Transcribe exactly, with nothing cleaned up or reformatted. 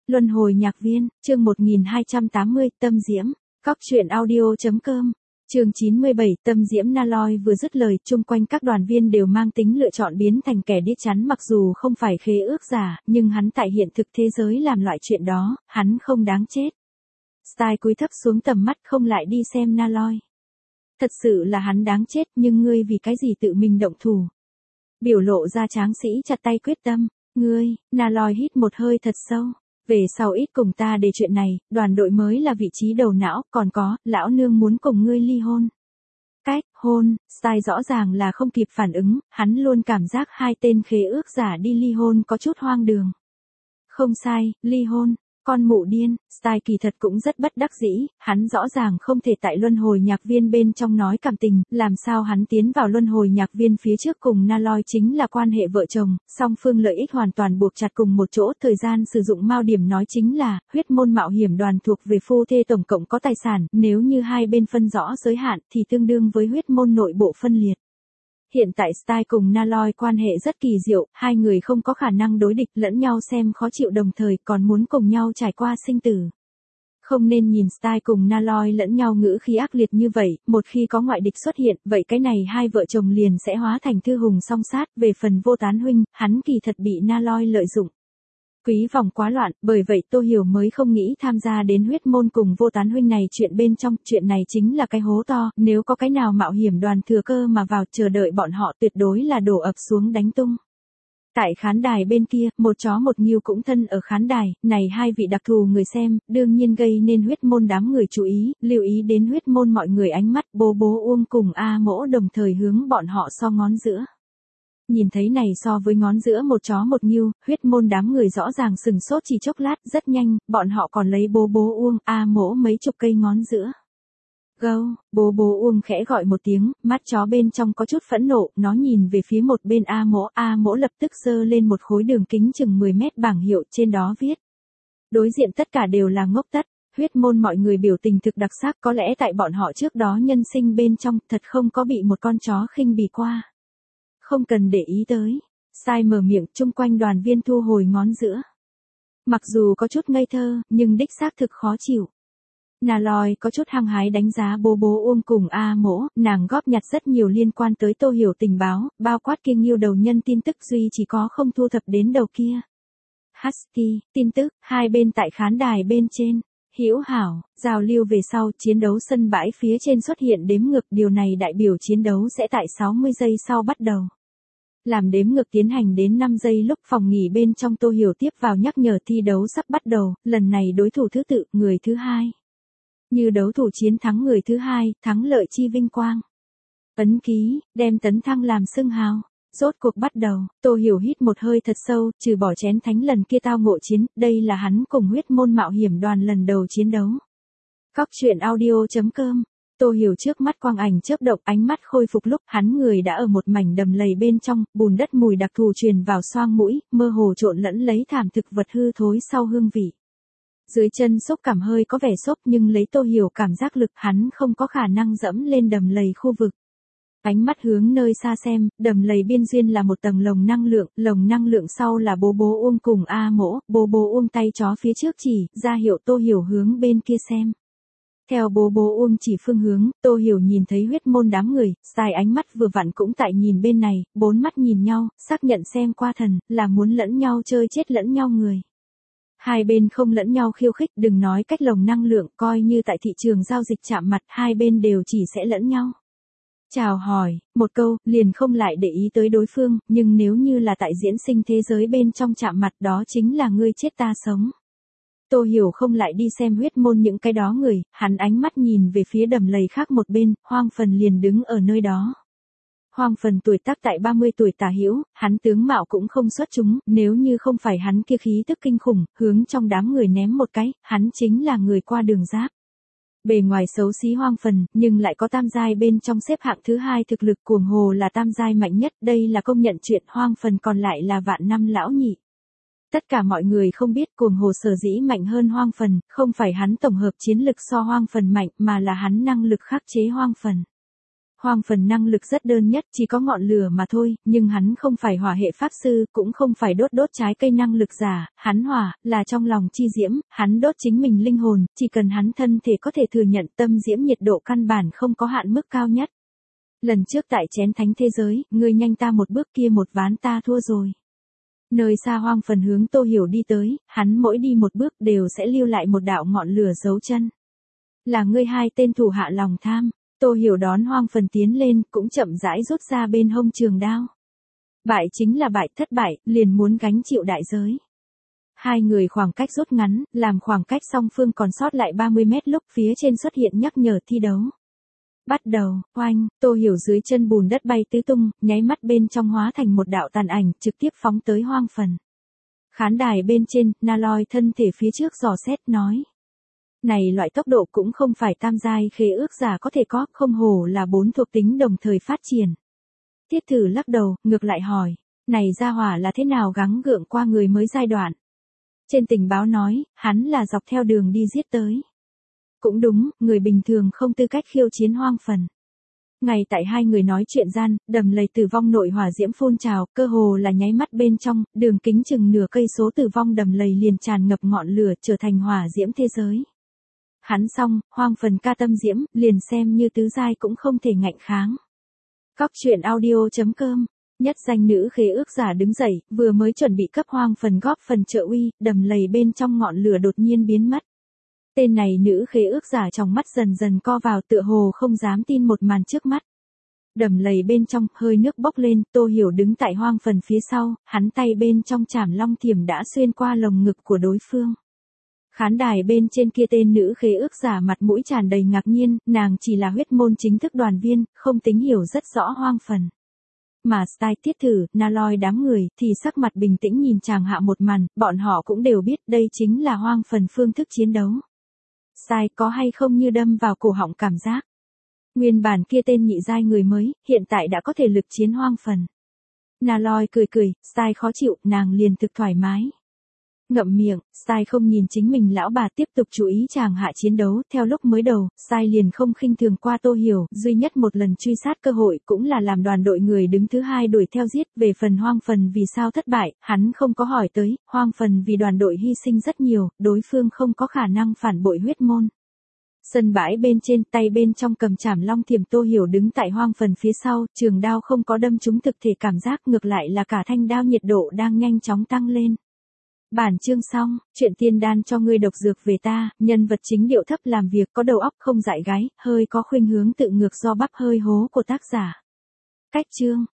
Luân hồi nhạc viên, chương một nghìn hai trăm tám mươi, Tâm Diễm. Cóc truyện audio.com. Chương chín mươi bảy, Tâm Diễm. Naloy vừa dứt lời, chung quanh các đoàn viên đều mang tính lựa chọn biến thành kẻ điếc chắn, mặc dù không phải khế ước giả, nhưng hắn tại hiện thực thế giới làm loại chuyện đó, hắn không đáng chết. Style cúi thấp xuống tầm mắt không lại đi xem Naloy. Thật sự là hắn đáng chết, nhưng ngươi vì cái gì tự mình động thủ? Biểu lộ ra tráng sĩ chặt tay quyết tâm. Ngươi, Naloy hít một hơi thật sâu. Về sau ít cùng ta để chuyện này, đoàn đội mới là vị trí đầu não, còn có, lão nương muốn cùng ngươi ly hôn. Cách, hôn, Style rõ ràng là không kịp phản ứng, hắn luôn cảm giác hai tên khế ước giả đi ly hôn có chút hoang đường. Không sai, ly hôn. Con mụ điên, Style kỳ thật cũng rất bất đắc dĩ, hắn rõ ràng không thể tại luân hồi nhạc viên bên trong nói cảm tình, làm sao hắn tiến vào luân hồi nhạc viên phía trước cùng Naloy chính là quan hệ vợ chồng, song phương lợi ích hoàn toàn buộc chặt cùng một chỗ, thời gian sử dụng mao điểm nói chính là, huyết môn mạo hiểm đoàn thuộc về phu thê tổng cộng có tài sản, nếu như hai bên phân rõ giới hạn thì tương đương với huyết môn nội bộ phân liệt. Hiện tại Style cùng Naloy quan hệ rất kỳ diệu, hai người không có khả năng đối địch lẫn nhau xem khó chịu đồng thời còn muốn cùng nhau trải qua sinh tử. Không nên nhìn Style cùng Naloy lẫn nhau ngữ khí ác liệt như vậy, một khi có ngoại địch xuất hiện, vậy cái này hai vợ chồng liền sẽ hóa thành thư hùng song sát, về phần Vô Tán huynh, hắn kỳ thật bị Naloy lợi dụng. Quý vòng quá loạn, bởi vậy Tô Hiểu mới không nghĩ tham gia đến huyết môn cùng Vô Tán huynh này chuyện bên trong, chuyện này chính là cái hố to, nếu có cái nào mạo hiểm đoàn thừa cơ mà vào chờ đợi bọn họ tuyệt đối là đổ ập xuống đánh tung. Tại khán đài bên kia, một chó một nghiêu cũng thân ở khán đài, này hai vị đặc thù người xem, đương nhiên gây nên huyết môn đám người chú ý, lưu ý đến huyết môn mọi người ánh mắt, bố bố Uông cùng A Mỗ đồng thời hướng bọn họ so ngón giữa. Nhìn thấy này so với ngón giữa một chó một nghiêu, huyết môn đám người rõ ràng sừng sốt chỉ chốc lát, rất nhanh, bọn họ còn lấy bố bố Uông, A Mỗ mấy chục cây ngón giữa. Gâu, bố bố Uông khẽ gọi một tiếng, mắt chó bên trong có chút phẫn nộ, nó nhìn về phía một bên A Mỗ, A Mỗ lập tức giơ lên một khối đường kính chừng mười mét bảng hiệu, trên đó viết. Đối diện tất cả đều là ngốc tất, huyết môn mọi người biểu tình thực đặc sắc, có lẽ tại bọn họ trước đó nhân sinh bên trong, thật không có bị một con chó khinh bỉ qua. Không cần để ý tới. Style mở miệng, chung quanh đoàn viên thu hồi ngón giữa. Mặc dù có chút ngây thơ, nhưng đích xác thực khó chịu. Naloy có chút hăng hái đánh giá bố bố Uông cùng A Mỗ, nàng góp nhặt rất nhiều liên quan tới Tô Hiểu tình báo, bao quát kia nghiêu đầu nhân tin tức duy chỉ có không thu thập đến đầu kia. Husky, tin tức, hai bên tại khán đài bên trên. Hữu hảo, giao lưu về sau, chiến đấu sân bãi phía trên xuất hiện đếm ngược, điều này đại biểu chiến đấu sẽ tại sáu mươi giây sau bắt đầu. Làm đếm ngược tiến hành đến năm giây lúc phòng nghỉ bên trong Tô Hiểu tiếp vào nhắc nhở thi đấu sắp bắt đầu, lần này đối thủ thứ tự, người thứ hai. Như đấu thủ chiến thắng người thứ hai, thắng lợi chi vinh quang. Ấn ký, đem tấn thăng làm xưng hào. Rốt cuộc bắt đầu, Tô Hiểu hít một hơi thật sâu, trừ bỏ chén thánh lần kia tao ngộ chiến, đây là hắn cùng huyết môn mạo hiểm đoàn lần đầu chiến đấu. Cóc truyện audio.com. Tô Hiểu trước mắt quang ảnh chớp động, ánh mắt khôi phục lúc hắn người đã ở một mảnh đầm lầy bên trong, bùn đất mùi đặc thù truyền vào xoang mũi, mơ hồ trộn lẫn lấy thảm thực vật hư thối sau hương vị. Dưới chân xúc cảm hơi có vẻ xốp nhưng lấy Tô Hiểu cảm giác lực hắn không có khả năng dẫm lên đầm lầy khu vực. Ánh mắt hướng nơi xa xem, đầm lầy biên duyên là một tầng lồng năng lượng, lồng năng lượng sau là bố bố Uông cùng A Mỗ, bố bố Uông tay chó phía trước chỉ, ra hiệu Tô Hiểu hướng bên kia xem. Theo bố bố Uông chỉ phương hướng, Tô Hiểu nhìn thấy huyết môn đám người, Style ánh mắt vừa vặn cũng tại nhìn bên này, bốn mắt nhìn nhau, xác nhận xem qua thần, là muốn lẫn nhau chơi chết lẫn nhau người. Hai bên không lẫn nhau khiêu khích, đừng nói cách lồng năng lượng, coi như tại thị trường giao dịch chạm mặt, hai bên đều chỉ sẽ lẫn nhau. Chào hỏi, một câu, liền không lại để ý tới đối phương, nhưng nếu như là tại diễn sinh thế giới bên trong chạm mặt đó chính là ngươi chết ta sống. Tô Hiểu không lại đi xem huyết môn những cái đó người, hắn ánh mắt nhìn về phía đầm lầy khác một bên, Hoang Phần liền đứng ở nơi đó. Hoang Phần tuổi tác tại ba mươi tuổi tả hữu, hắn tướng mạo cũng không xuất chúng, nếu như không phải hắn kia khí tức kinh khủng, hướng trong đám người ném một cái, hắn chính là người qua đường giáp. Bề ngoài xấu xí Hoang Phần, nhưng lại có tam giai bên trong xếp hạng thứ hai thực lực, cuồng hồ là tam giai mạnh nhất, đây là công nhận chuyện, Hoang Phần còn lại là vạn năm lão nhị. Tất cả mọi người không biết cuồng hồ sở dĩ mạnh hơn Hoang Phần, không phải hắn tổng hợp chiến lực so Hoang Phần mạnh mà là hắn năng lực khắc chế Hoang Phần. Hoang Phần năng lực rất đơn nhất, chỉ có ngọn lửa mà thôi, nhưng hắn không phải hỏa hệ pháp sư, cũng không phải đốt đốt trái cây năng lực giả, hắn hỏa, là trong lòng chi diễm, hắn đốt chính mình linh hồn, chỉ cần hắn thân thể có thể thừa nhận tâm diễm nhiệt độ căn bản không có hạn mức cao nhất. Lần trước tại chén thánh thế giới, ngươi nhanh ta một bước kia một ván ta thua rồi. Nơi xa Hoang Phần hướng Tô Hiểu đi tới, hắn mỗi đi một bước đều sẽ lưu lại một đạo ngọn lửa dấu chân. Là ngươi hai tên thủ hạ lòng tham. Tô Hiểu đón Hoang Phần tiến lên, cũng chậm rãi rút ra bên hông trường đao. Bại chính là bại, thất bại, liền muốn gánh chịu đại giới. Hai người khoảng cách rút ngắn, làm khoảng cách song phương còn sót lại ba mươi mét lúc phía trên xuất hiện nhắc nhở thi đấu. Bắt đầu, oanh, Tô Hiểu dưới chân bùn đất bay tứ tung, nháy mắt bên trong hóa thành một đạo tàn ảnh, trực tiếp phóng tới Hoang Phần. Khán đài bên trên, Naloy thân thể phía trước dò xét nói. Này loại tốc độ cũng không phải tam giai khế ước giả có thể có, không hổ là bốn thuộc tính đồng thời phát triển. Tiết Thử lắc đầu, ngược lại hỏi, này gia hỏa là thế nào gắng gượng qua người mới giai đoạn. Trên tình báo nói, hắn là dọc theo đường đi giết tới. Cũng đúng, người bình thường không tư cách khiêu chiến Hoang Phần. Ngay tại hai người nói chuyện gian, đầm lầy tử vong nội hỏa diễm phun trào, cơ hồ là nháy mắt bên trong, đường kính chừng nửa cây số tử vong đầm lầy liền tràn ngập ngọn lửa trở thành hỏa diễm thế giới. Hắn xong, Hoang Phần ca tâm diễm, liền xem như tứ giai cũng không thể ngạnh kháng. Cóc truyện audio chấm com, nhất danh nữ khế ước giả đứng dậy, vừa mới chuẩn bị cấp Hoang Phần góp phần trợ uy, đầm lầy bên trong ngọn lửa đột nhiên biến mất. Tên này nữ khế ước giả trong mắt dần dần co vào tựa hồ không dám tin một màn trước mắt. Đầm lầy bên trong, hơi nước bốc lên, Tô Hiểu đứng tại Hoang Phần phía sau, hắn tay bên trong chảm long thiểm đã xuyên qua lồng ngực của đối phương. Khán đài bên trên kia tên nữ khế ước giả mặt mũi tràn đầy ngạc nhiên, nàng chỉ là huyết môn chính thức đoàn viên, không tính hiểu rất rõ Hoang Phần. Mà Style Tiết Thử, Naloy đám người thì sắc mặt bình tĩnh nhìn chàng hạ một màn, bọn họ cũng đều biết đây chính là Hoang Phần phương thức chiến đấu. Style có hay không như đâm vào cổ họng cảm giác. Nguyên bản kia tên nhị giai người mới, hiện tại đã có thể lực chiến Hoang Phần. Naloy cười cười, Style khó chịu, nàng liền thực thoải mái. Ngậm miệng, Style không nhìn chính mình lão bà tiếp tục chú ý chàng hạ chiến đấu, theo lúc mới đầu, Style liền không khinh thường qua Tô Hiểu, duy nhất một lần truy sát cơ hội cũng là làm đoàn đội người đứng thứ hai đuổi theo giết, về phần Hoang Phần vì sao thất bại, hắn không có hỏi tới, Hoang Phần vì đoàn đội hy sinh rất nhiều, đối phương không có khả năng phản bội huyết môn. Sân bãi bên trên, tay bên trong cầm chảm long thiểm Tô Hiểu đứng tại Hoang Phần phía sau, trường đao không có đâm trúng thực thể cảm giác, ngược lại là cả thanh đao nhiệt độ đang nhanh chóng tăng lên. Bản chương xong, chuyện tiên đan cho ngươi độc dược về ta, nhân vật chính điệu thấp làm việc có đầu óc không dại gái, hơi có khuynh hướng tự ngược do bắp hơi hố của tác giả. Cách chương.